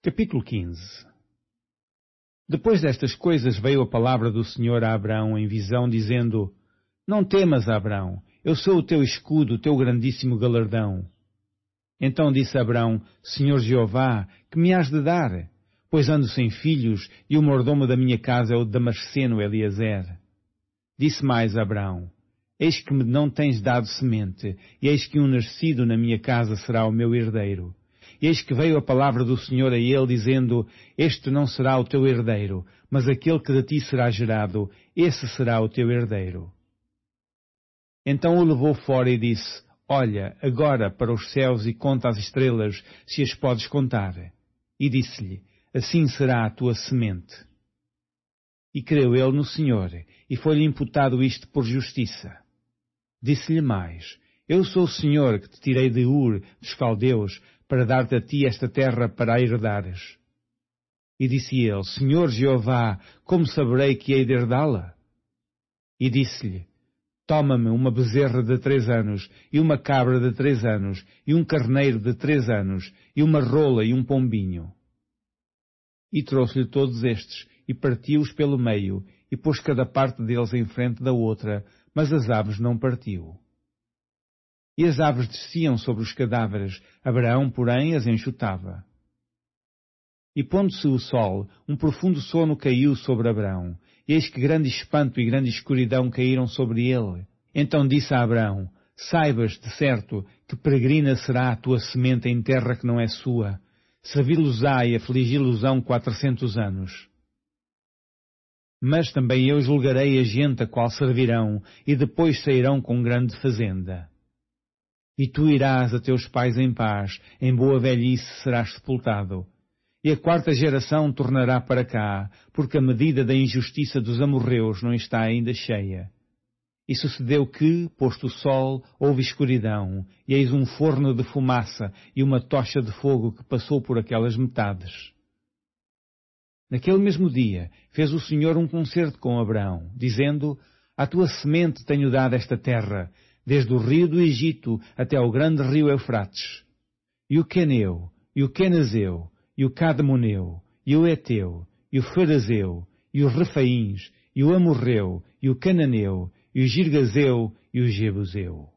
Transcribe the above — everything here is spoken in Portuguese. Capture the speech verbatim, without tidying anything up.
Capítulo quinze. Depois destas coisas veio a palavra do Senhor a Abrão em visão, dizendo: Não temas, Abrão, eu sou o teu escudo, o teu grandíssimo galardão. Então disse Abrão: Senhor Jeová, que me has de dar? Pois ando sem filhos, e o mordomo da minha casa é o Damasceno Eliezer. Disse mais Abrão: Eis que me não tens dado semente, e eis que um nascido na minha casa será o meu herdeiro. E eis que veio a palavra do Senhor a ele, dizendo: Este não será o teu herdeiro, mas aquele que de ti será gerado, esse será o teu herdeiro. Então o levou fora e disse: Olha, agora para os céus e conta as estrelas, se as podes contar. E disse-lhe: Assim será a tua semente. E creu ele no Senhor, e foi-lhe imputado isto por justiça. Disse-lhe mais: Eu sou o Senhor que te tirei de Ur, dos caldeus, para dar-te a ti esta terra para a herdares. E disse ele: Senhor Jeová, como saberei que hei de herdá-la? E disse-lhe: Toma-me uma bezerra de três anos, e uma cabra de três anos, e um carneiro de três anos, e uma rola e um pombinho. E trouxe-lhe todos estes, e partiu-os pelo meio, e pôs cada parte deles em frente da outra, mas as aves não partiu. E as aves desciam sobre os cadáveres, Abraão, porém, as enxutava. E pondo-se o sol, um profundo sono caiu sobre Abraão, e eis que grande espanto e grande escuridão caíram sobre ele. Então disse a Abraão: Saibas, de certo, que peregrina será a tua semente em terra que não é sua. Servi-los-á e afligi-los-ão quatrocentos anos. Mas também eu julgarei a gente a qual servirão, e depois sairão com grande fazenda. E tu irás a teus pais em paz, em boa velhice serás sepultado. E a quarta geração tornará para cá, porque a medida da injustiça dos amorreus não está ainda cheia. E sucedeu que, posto o sol, houve escuridão, e eis um forno de fumaça e uma tocha de fogo que passou por aquelas metades. Naquele mesmo dia fez o Senhor um concerto com Abraão, dizendo: À tua semente tenho dado esta terra, desde o rio do Egito até ao grande rio Eufrates. E o Queneu, e o Quenazeu, e o Cadmoneu, e o Eteu, e o Ferezeu, e os Refaíns, e o Amorreu, e o Cananeu, e o Girgazeu, e o Jebuseu.